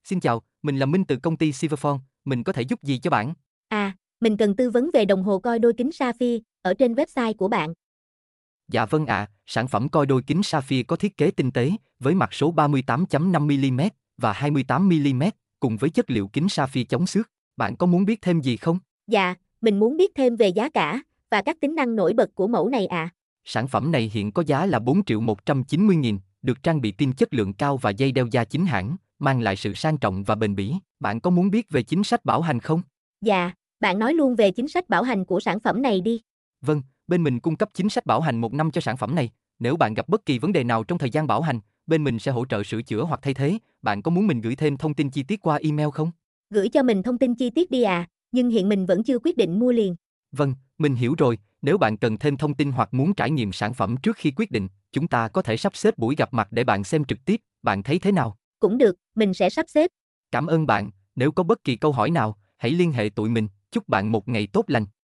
Xin chào, mình là Minh từ công ty Silverphone, mình có thể giúp gì cho bạn? Mình cần tư vấn về đồng hồ coi đôi kính Sapphire ở trên website của bạn. Dạ vâng ạ, sản phẩm coi đôi kính Sapphire có thiết kế tinh tế, với mặt số 38.5mm và 28mm, cùng với chất liệu kính Sapphire chống xước. Bạn có muốn biết thêm gì không? Dạ, mình muốn biết thêm về giá cả và các tính năng nổi bật của mẫu này ạ. Sản phẩm này hiện có giá là 4.190.000, được trang bị pin chất lượng cao và dây đeo da chính hãng, mang lại sự sang trọng và bền bỉ. Bạn có muốn biết về chính sách bảo hành không? Dạ, bạn nói luôn về chính sách bảo hành của sản phẩm này đi. Vâng, bên mình cung cấp chính sách bảo hành 1 năm cho sản phẩm này. Nếu bạn gặp bất kỳ vấn đề nào trong thời gian bảo hành, bên mình sẽ hỗ trợ sửa chữa hoặc thay thế. Bạn có muốn mình gửi thêm thông tin chi tiết qua email không? Gửi cho mình thông tin chi tiết đi nhưng hiện mình vẫn chưa quyết định mua liền. Vâng, mình hiểu rồi. Nếu bạn cần thêm thông tin hoặc muốn trải nghiệm sản phẩm trước khi quyết định, chúng ta có thể sắp xếp buổi gặp mặt để bạn xem trực tiếp. Bạn thấy thế nào? Cũng được, mình sẽ sắp xếp. Cảm ơn bạn. Nếu có bất kỳ câu hỏi nào, hãy liên hệ tụi mình. Chúc bạn một ngày tốt lành.